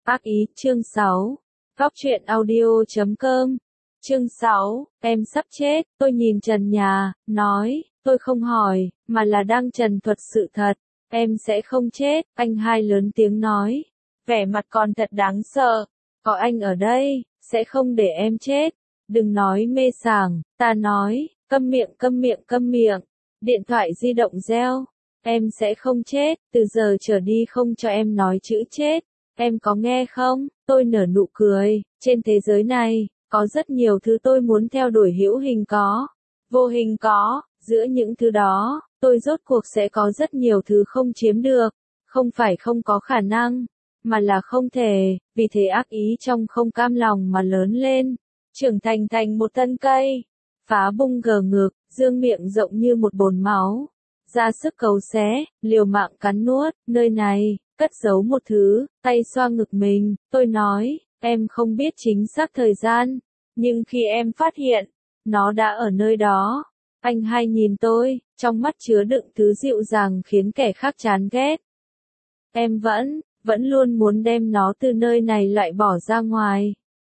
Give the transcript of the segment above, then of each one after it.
Ác ý, chương 6. Góc truyện audio.com. Chương 6, em sắp chết, tôi nhìn trần nhà, nói, tôi không hỏi, mà là đang trần thuật sự thật. Em sẽ không chết, anh hai lớn tiếng nói. Vẻ mặt còn thật đáng sợ. Có anh ở đây, sẽ không để em chết. Đừng nói mê sảng, ta nói, câm miệng câm miệng câm miệng. Điện thoại di động reo. Em sẽ không chết, từ giờ trở đi không cho em nói chữ chết. Em có nghe không? Tôi nở nụ cười. Trên thế giới này, có rất nhiều thứ tôi muốn theo đuổi, hữu hình có, vô hình có. Giữa những thứ đó, tôi rốt cuộc sẽ có rất nhiều thứ không chiếm được. Không phải không có khả năng, mà là không thể. Vì thế ác ý trong không cam lòng mà lớn lên, trưởng thành thành một thân cây, phá bung gờ ngực, dương miệng rộng như một bồn máu, ra sức cấu xé, liều mạng cắn nuốt. Nơi này cất giấu một thứ. Tay xoa ngực mình, tôi nói, em không biết chính xác thời gian, nhưng khi em phát hiện, nó đã ở nơi đó. Anh hai nhìn tôi, trong mắt chứa đựng thứ dịu dàng khiến kẻ khác chán ghét. Em vẫn luôn muốn đem nó từ nơi này loại bỏ ra ngoài.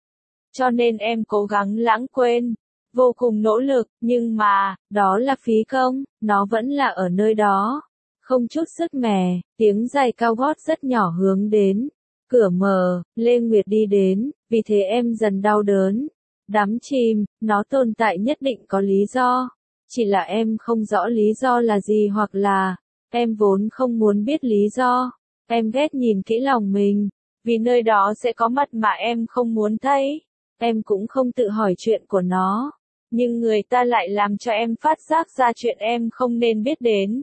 Cho nên em cố gắng lãng quên, vô cùng nỗ lực, nhưng mà, đó là phí công, nó vẫn là ở nơi đó. Không chút sức mẻ, tiếng giày cao gót rất nhỏ hướng đến. Cửa mở, Lê Nguyệt đi đến, vì thế em dần đau đớn. Đắm chìm, nó tồn tại nhất định có lý do. Chỉ là em không rõ lý do là gì, hoặc là, em vốn không muốn biết lý do. Em ghét nhìn kỹ lòng mình, vì nơi đó sẽ có mặt mà em không muốn thấy. Em cũng không tự hỏi chuyện của nó, nhưng người ta lại làm cho em phát giác ra chuyện em không nên biết đến.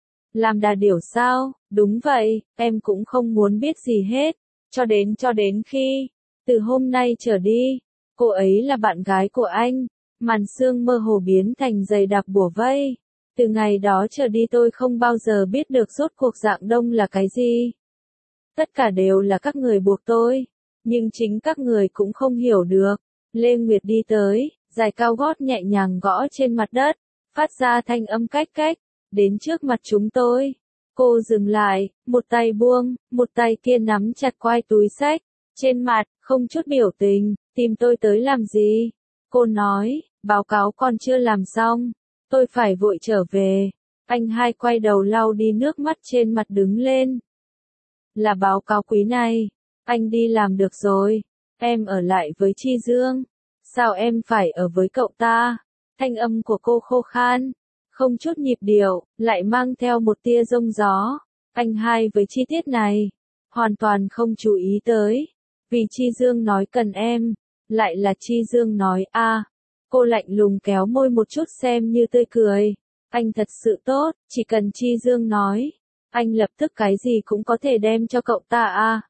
Làm đà điểu sao? Đúng vậy, em cũng không muốn biết gì hết, cho đến khi, từ hôm nay trở đi, cô ấy là bạn gái của anh. Màn sương mơ hồ biến thành dày đặc bủa vây. Từ ngày đó trở đi tôi không bao giờ biết được rốt cuộc dạng đông là cái gì. Tất cả đều là các người buộc tôi, nhưng chính các người cũng không hiểu được. Lê Nguyệt đi tới, giày cao gót nhẹ nhàng gõ trên mặt đất, phát ra thanh âm cách cách, đến trước mặt chúng tôi. Cô dừng lại, một tay buông, một tay kia nắm chặt quai túi xách, trên mặt, không chút biểu tình. Tìm tôi tới làm gì? Cô nói, báo cáo còn chưa làm xong, tôi phải vội trở về. Anh hai quay đầu lau đi nước mắt trên mặt đứng lên. Là báo cáo quý này, anh đi làm được rồi, em ở lại với Chi Dương. Sao em phải ở với cậu ta? Thanh âm của cô khô khan, không chút nhịp điệu, lại mang theo một tia rông gió. Anh hai với chi tiết này, hoàn toàn không chú ý tới, vì Chi Dương nói cần em, lại là Chi Dương nói a. Cô lạnh lùng kéo môi một chút xem như tươi cười. Anh thật sự tốt, chỉ cần Chi Dương nói, anh lập tức cái gì cũng có thể đem cho cậu ta a.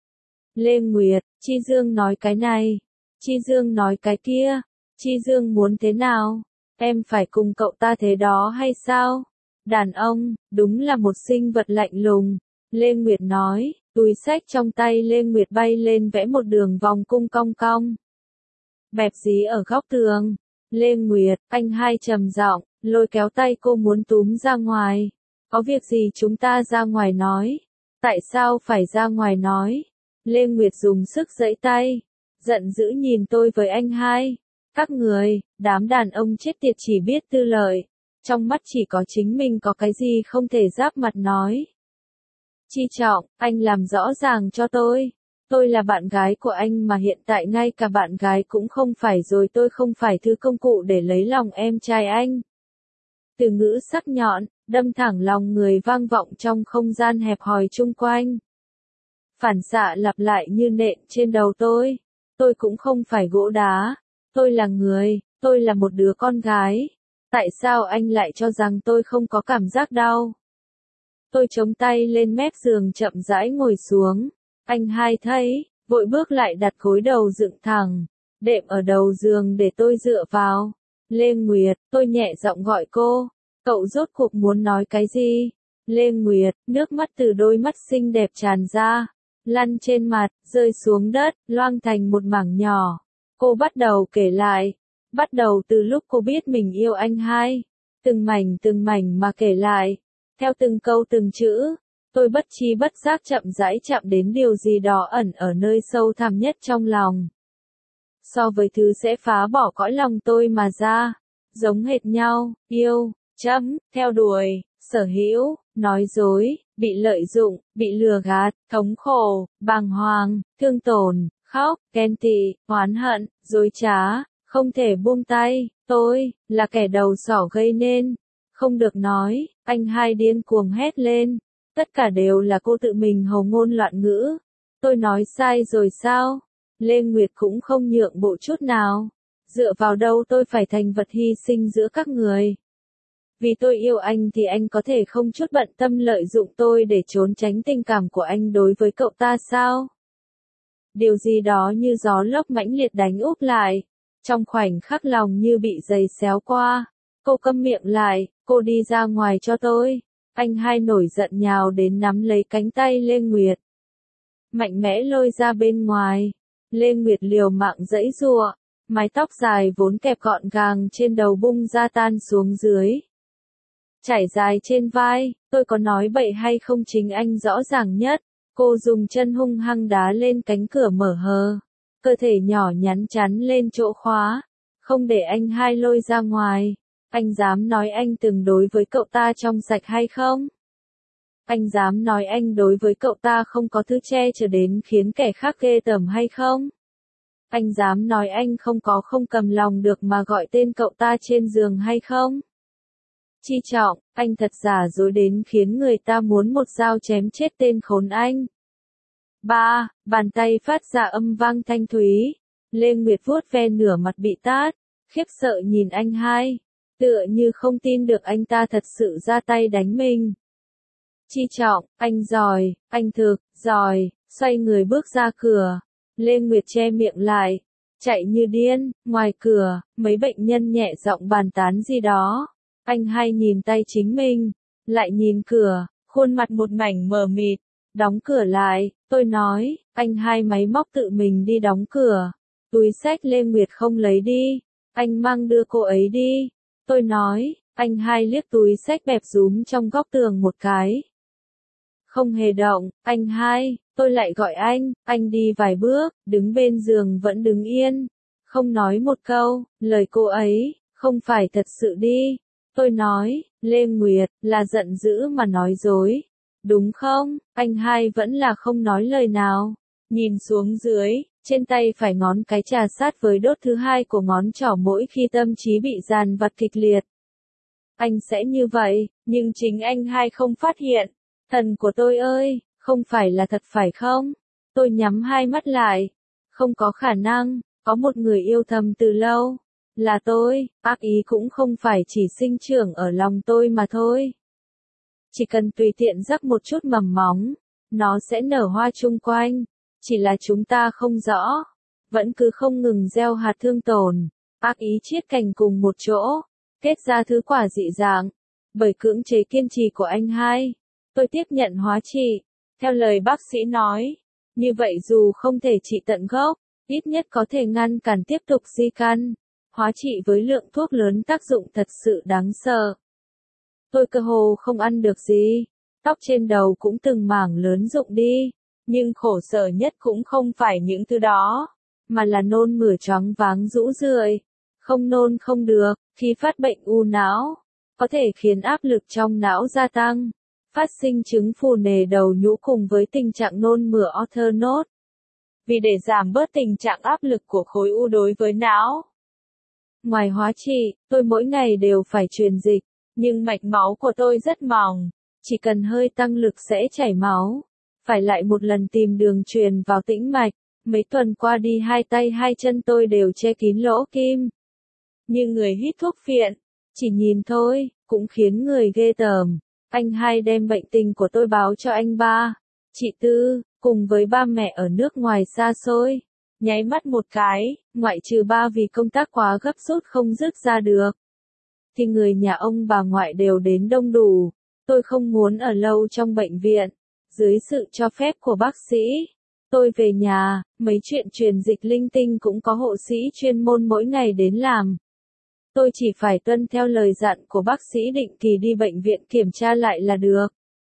Lê Nguyệt, Chi Dương nói cái này, Chi Dương nói cái kia, Chi Dương muốn thế nào? Em phải cùng cậu ta thế đó hay sao? Đàn ông, đúng là một sinh vật lạnh lùng. Lê Nguyệt nói, túi xách trong tay Lê Nguyệt bay lên vẽ một đường vòng cung cong cong. Bẹp dí ở góc tường. Lê Nguyệt, anh hai trầm giọng, lôi kéo tay cô muốn túm ra ngoài. Có việc gì chúng ta ra ngoài nói? Tại sao phải ra ngoài nói? Lê Nguyệt dùng sức giãy tay, giận dữ nhìn tôi với anh hai. Các người, đám đàn ông chết tiệt chỉ biết tư lợi. Trong mắt chỉ có chính mình, có cái gì không thể giáp mặt nói. Chi Trọng, anh làm rõ ràng cho tôi. Tôi là bạn gái của anh mà hiện tại ngay cả bạn gái cũng không phải rồi, tôi không phải thứ công cụ để lấy lòng em trai anh. Từ ngữ sắc nhọn, đâm thẳng lòng người vang vọng trong không gian hẹp hòi chung quanh. Phản xạ lặp lại như nện trên đầu tôi. Tôi cũng không phải gỗ đá. Tôi là người, tôi là một đứa con gái. Tại sao anh lại cho rằng tôi không có cảm giác đau? Tôi chống tay lên mép giường chậm rãi ngồi xuống. Anh hai thấy, vội bước lại đặt gối đầu dựng thẳng, đệm ở đầu giường để tôi dựa vào. Lê Nguyệt, tôi nhẹ giọng gọi cô. Cậu rốt cuộc muốn nói cái gì? Lê Nguyệt, nước mắt từ đôi mắt xinh đẹp tràn ra, lăn trên mặt, rơi xuống đất, loang thành một mảng nhỏ. Cô bắt đầu kể lại. Bắt đầu từ lúc cô biết mình yêu anh hai. Từng mảnh mà kể lại. Theo từng câu từng chữ. Tôi bất chi bất giác chậm rãi chạm đến điều gì đó ẩn ở nơi sâu thẳm nhất trong lòng. So với thứ sẽ phá bỏ cõi lòng tôi mà ra, giống hệt nhau, yêu, theo đuổi, sở hữu, nói dối, bị lợi dụng, bị lừa gạt, thống khổ, bàng hoàng, thương tổn, khóc, ghen tị, oán hận, dối trá, không thể buông tay, tôi, là kẻ đầu sỏ gây nên. Không được nói, anh hai điên cuồng hét lên. Tất cả đều là cô tự mình hầu ngôn loạn ngữ. Tôi nói sai rồi sao? Lê Nguyệt cũng không nhượng bộ chút nào. Dựa vào đâu tôi phải thành vật hy sinh giữa các người? Vì tôi yêu anh thì anh có thể không chút bận tâm lợi dụng tôi để trốn tránh tình cảm của anh đối với cậu ta sao? Điều gì đó như gió lốc mãnh liệt đánh úp lại. Trong khoảnh khắc lòng như bị giày xéo qua. Cô câm miệng lại, cô đi ra ngoài cho tôi. Anh hai nổi giận nhào đến nắm lấy cánh tay Lê Nguyệt. Mạnh mẽ lôi ra bên ngoài. Lê Nguyệt liều mạng giãy giụa, mái tóc dài vốn kẹp gọn gàng trên đầu bung ra tan xuống dưới. Chảy dài trên vai, tôi có nói bậy hay không chính anh rõ ràng nhất. Cô dùng chân hung hăng đá lên cánh cửa mở hờ. Cơ thể nhỏ nhắn chắn lên chỗ khóa. Không để anh hai lôi ra ngoài. Anh dám nói anh từng đối với cậu ta trong sạch hay không? Anh dám nói anh đối với cậu ta không có thứ che chở đến khiến kẻ khác ghê tởm hay không? Anh dám nói anh không cầm lòng được mà gọi tên cậu ta trên giường hay không? Chi Trọng, anh thật giả dối đến khiến người ta muốn một dao chém chết tên khốn anh. Bàn tay phát ra âm vang thanh thúy. Lê Nguyệt vuốt ve nửa mặt bị tát, khiếp sợ nhìn anh hai. Tựa như không tin được anh ta thật sự ra tay đánh mình. Chi Trọng, anh giỏi, anh thực, giỏi, xoay người bước ra cửa. Lê Nguyệt che miệng lại, chạy như điên, ngoài cửa, mấy bệnh nhân nhẹ giọng bàn tán gì đó. Anh hai nhìn tay chính mình, lại nhìn cửa, khuôn mặt một mảnh mờ mịt, đóng cửa lại, tôi nói, anh hai máy móc tự mình đi đóng cửa. Túi xách Lê Nguyệt không lấy đi, anh mang đưa cô ấy đi. Tôi nói, anh hai liếc túi xách bẹp rúm trong góc tường một cái. Không hề động, anh hai, tôi lại gọi anh đi vài bước, đứng bên giường vẫn đứng yên. Không nói một câu, lời cô ấy, không phải thật sự đi. Tôi nói, Lê Nguyệt, là giận dữ mà nói dối. Đúng không? Anh hai vẫn là không nói lời nào. Nhìn xuống dưới, trên tay phải ngón cái trà sát với đốt thứ hai của ngón trỏ mỗi khi tâm trí bị dàn vặt kịch liệt. Anh sẽ như vậy, nhưng chính anh hai không phát hiện. Thần của tôi ơi, không phải là thật phải không? Tôi nhắm hai mắt lại. Không có khả năng, có một người yêu thầm từ lâu. Là tôi, ác ý cũng không phải chỉ sinh trưởng ở lòng tôi mà thôi. Chỉ cần tùy tiện rắc một chút mầm móng, nó sẽ nở hoa chung quanh. Chỉ là chúng ta không rõ. Vẫn cứ không ngừng gieo hạt thương tổn, ác ý chiết cành cùng một chỗ, kết ra thứ quả dị dạng. Bởi cưỡng chế kiên trì của anh hai, tôi tiếp nhận hóa trị. Theo lời bác sĩ nói, như vậy dù không thể trị tận gốc, ít nhất có thể ngăn cản tiếp tục di căn. Hóa trị với lượng thuốc lớn tác dụng thật sự đáng sợ. Tôi cơ hồ không ăn được gì, tóc trên đầu cũng từng mảng lớn rụng đi, nhưng khổ sở nhất cũng không phải những thứ đó, mà là nôn mửa choáng váng rũ rượi. Không nôn không được, khi phát bệnh u não, có thể khiến áp lực trong não gia tăng, phát sinh chứng phù nề đầu nhũ cùng với tình trạng nôn mửa Orthonaut. Vì để giảm bớt tình trạng áp lực của khối u đối với não. Ngoài hóa trị, tôi mỗi ngày đều phải truyền dịch, nhưng mạch máu của tôi rất mỏng, chỉ cần hơi tăng lực sẽ chảy máu. Phải lại một lần tìm đường truyền vào tĩnh mạch, mấy tuần qua đi hai tay hai chân tôi đều che kín lỗ kim. Như người hít thuốc phiện, chỉ nhìn thôi, cũng khiến người ghê tởm. Anh hai đem bệnh tình của tôi báo cho anh ba, chị Tư, cùng với ba mẹ ở nước ngoài xa xôi. Nháy mắt một cái, ngoại trừ ba vì công tác quá gấp rút không dứt ra được, thì người nhà ông bà ngoại đều đến đông đủ. Tôi không muốn ở lâu trong bệnh viện. Dưới sự cho phép của bác sĩ, tôi về nhà, mấy chuyện truyền dịch linh tinh cũng có hộ sĩ chuyên môn mỗi ngày đến làm. Tôi chỉ phải tuân theo lời dặn của bác sĩ định kỳ đi bệnh viện kiểm tra lại là được.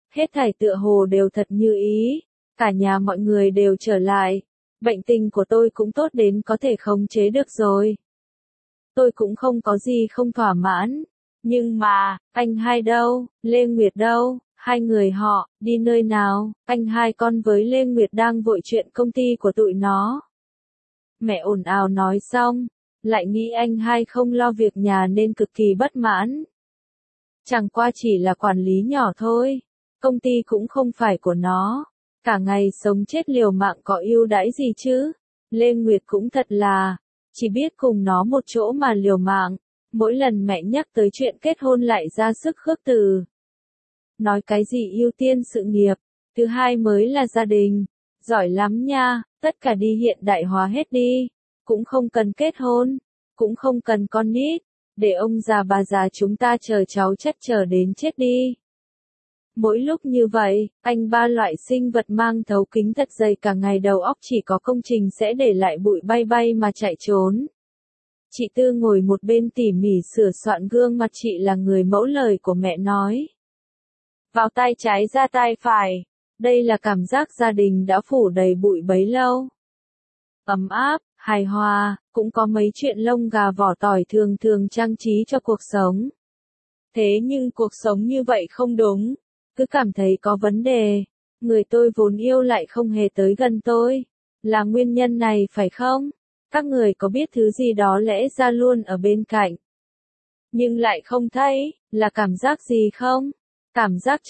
Hết thảy tựa hồ đều thật như ý, cả nhà mọi người đều trở lại, bệnh tình của tôi cũng tốt đến có thể khống chế được rồi. Tôi cũng không có gì không thỏa mãn, nhưng mà, anh hai đâu, Lê Nguyệt đâu, hai người họ, đi nơi nào, anh hai con với Lê Nguyệt đang vội chuyện công ty của tụi nó. Mẹ ồn ào nói xong, lại nghĩ anh hai không lo việc nhà nên cực kỳ bất mãn. Chẳng qua chỉ là quản lý nhỏ thôi, công ty cũng không phải của nó, cả ngày sống chết liều mạng có ưu đãi gì chứ. Lê Nguyệt cũng thật là, chỉ biết cùng nó một chỗ mà liều mạng, mỗi lần mẹ nhắc tới chuyện kết hôn lại ra sức khước từ. Nói cái gì ưu tiên sự nghiệp, thứ hai mới là gia đình, giỏi lắm nha, tất cả đi hiện đại hóa hết đi, cũng không cần kết hôn, cũng không cần con nít, để ông già bà già chúng ta chờ cháu chắc chờ đến chết đi. Mỗi lúc như vậy, anh ba loại sinh vật mang thấu kính thật dày cả ngày đầu óc chỉ có công trình sẽ để lại bụi bay bay mà chạy trốn. Chị Tư ngồi một bên tỉ mỉ sửa soạn gương mặt chị là người mẫu lời của mẹ nói. Vào tay trái ra tay phải, đây là cảm giác gia đình đã phủ đầy bụi bấy lâu. Ấm áp, hài hòa, cũng có mấy chuyện lông gà vỏ tỏi thường thường trang trí cho cuộc sống. Thế nhưng cuộc sống như vậy không đúng, cứ cảm thấy có vấn đề, người tôi vốn yêu lại không hề tới gần tôi, là nguyên nhân này phải không? Các người có biết thứ gì đó lẽ ra luôn ở bên cạnh, nhưng lại không thấy, là cảm giác gì không? Cảm giác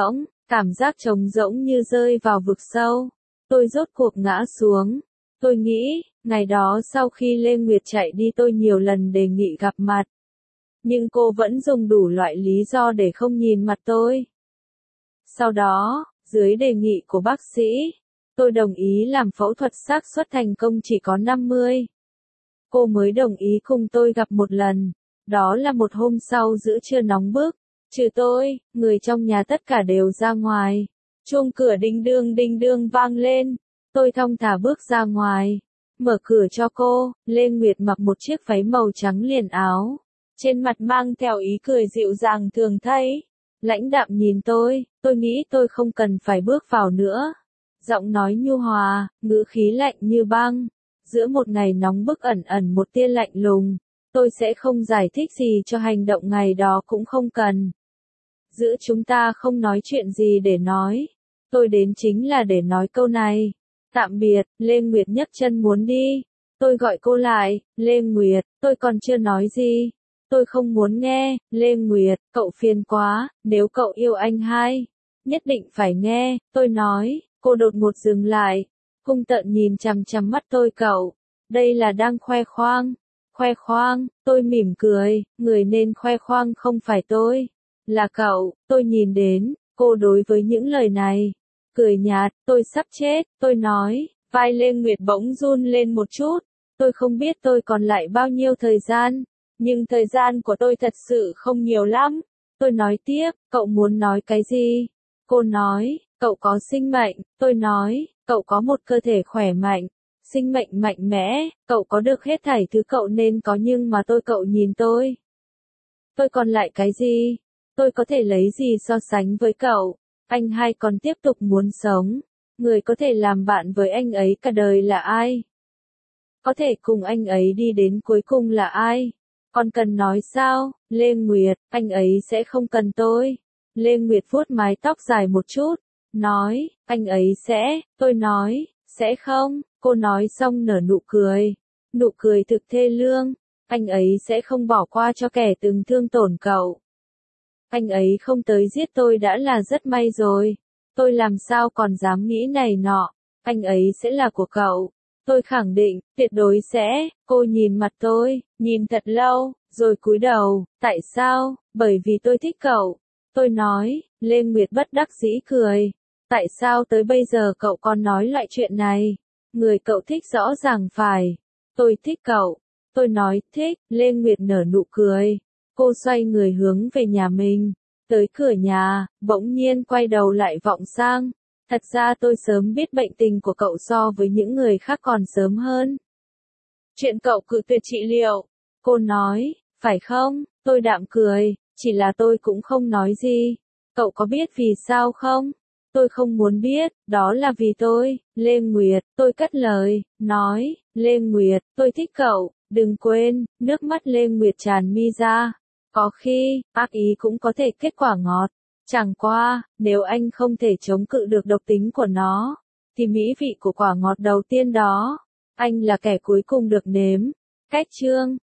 trống rỗng như rơi vào vực sâu. Tôi rốt cuộc ngã xuống. Tôi nghĩ, ngày đó sau khi Lê Nguyệt chạy đi tôi nhiều lần đề nghị gặp mặt. Nhưng cô vẫn dùng đủ loại lý do để không nhìn mặt tôi. Sau đó, dưới đề nghị của bác sĩ, tôi đồng ý làm phẫu thuật xác suất thành công chỉ có 50. Cô mới đồng ý cùng tôi gặp một lần. Đó là một hôm sau giữa trưa nóng bức. Trừ tôi, người trong nhà tất cả đều ra ngoài. Chuông cửa đinh đương vang lên. Tôi thong thả bước ra ngoài. Mở cửa cho cô, Lê Nguyệt mặc một chiếc váy màu trắng liền áo. Trên mặt mang theo ý cười dịu dàng thường thấy. Lãnh đạm nhìn tôi nghĩ tôi không cần phải bước vào nữa. Giọng nói nhu hòa, ngữ khí lạnh như băng. Giữa một ngày nóng bức ẩn ẩn một tia lạnh lùng. Tôi sẽ không giải thích gì cho hành động ngày đó cũng không cần. Giữa chúng ta không nói chuyện gì để nói. Tôi đến chính là để nói câu này. Tạm biệt, Lê Nguyệt nhấc chân muốn đi. Tôi gọi cô lại, Lê Nguyệt, tôi còn chưa nói gì. Tôi không muốn nghe, Lê Nguyệt, cậu phiền quá, nếu cậu yêu anh hai. Nhất định phải nghe, tôi nói, cô đột ngột dừng lại. Hung tợn nhìn chằm chằm mắt tôi cậu. Đây là đang khoe khoang. Khoe khoang, tôi mỉm cười, người nên khoe khoang không phải tôi. Là cậu, tôi nhìn đến, cô đối với những lời này. Cười nhạt, tôi sắp chết, tôi nói, vai Lê Nguyệt bỗng run lên một chút. Tôi không biết tôi còn lại bao nhiêu thời gian, nhưng thời gian của tôi thật sự không nhiều lắm. Tôi nói tiếp, cậu muốn nói cái gì? Cô nói, cậu có sinh mệnh, tôi nói, cậu có một cơ thể khỏe mạnh, sinh mệnh mạnh mẽ, cậu có được hết thảy thứ cậu nên có nhưng mà cậu nhìn tôi. Tôi còn lại cái gì? Tôi có thể lấy gì so sánh với cậu? Anh hai còn tiếp tục muốn sống. Người có thể làm bạn với anh ấy cả đời là ai? Có thể cùng anh ấy đi đến cuối cùng là ai? Còn cần nói sao? Lê Nguyệt, anh ấy sẽ không cần tôi. Lê Nguyệt vuốt mái tóc dài một chút. Nói, anh ấy sẽ, tôi nói, sẽ không. Cô nói xong nở nụ cười. Nụ cười thực thê lương. Anh ấy sẽ không bỏ qua cho kẻ từng thương tổn cậu. Anh ấy không tới giết tôi đã là rất may rồi. Tôi làm sao còn dám nghĩ này nọ. Anh ấy sẽ là của cậu. Tôi khẳng định, tuyệt đối sẽ. Cô nhìn mặt tôi, nhìn thật lâu, rồi cúi đầu. Tại sao? Bởi vì tôi thích cậu. Tôi nói, Lê Nguyệt bất đắc dĩ cười. Tại sao tới bây giờ cậu còn nói loại chuyện này? Người cậu thích rõ ràng phải. Tôi thích cậu. Tôi nói, thích. Lê Nguyệt nở nụ cười. Cô xoay người hướng về nhà mình. Tới cửa nhà, bỗng nhiên quay đầu lại vọng sang. Thật ra tôi sớm biết bệnh tình của cậu so với những người khác còn sớm hơn. Chuyện cậu cự tuyệt trị liệu. Cô nói, phải không? Tôi đạm cười, chỉ là tôi cũng không nói gì. Cậu có biết vì sao không? Tôi không muốn biết, đó là vì tôi, Lê Nguyệt, tôi cất lời, nói, Lê Nguyệt, tôi thích cậu, đừng quên, nước mắt Lê Nguyệt tràn mi ra. Có khi, ác ý cũng có thể kết quả ngọt. Chẳng qua, nếu anh không thể chống cự được độc tính của nó, thì mỹ vị của quả ngọt đầu tiên đó, anh là kẻ cuối cùng được nếm. Cách chương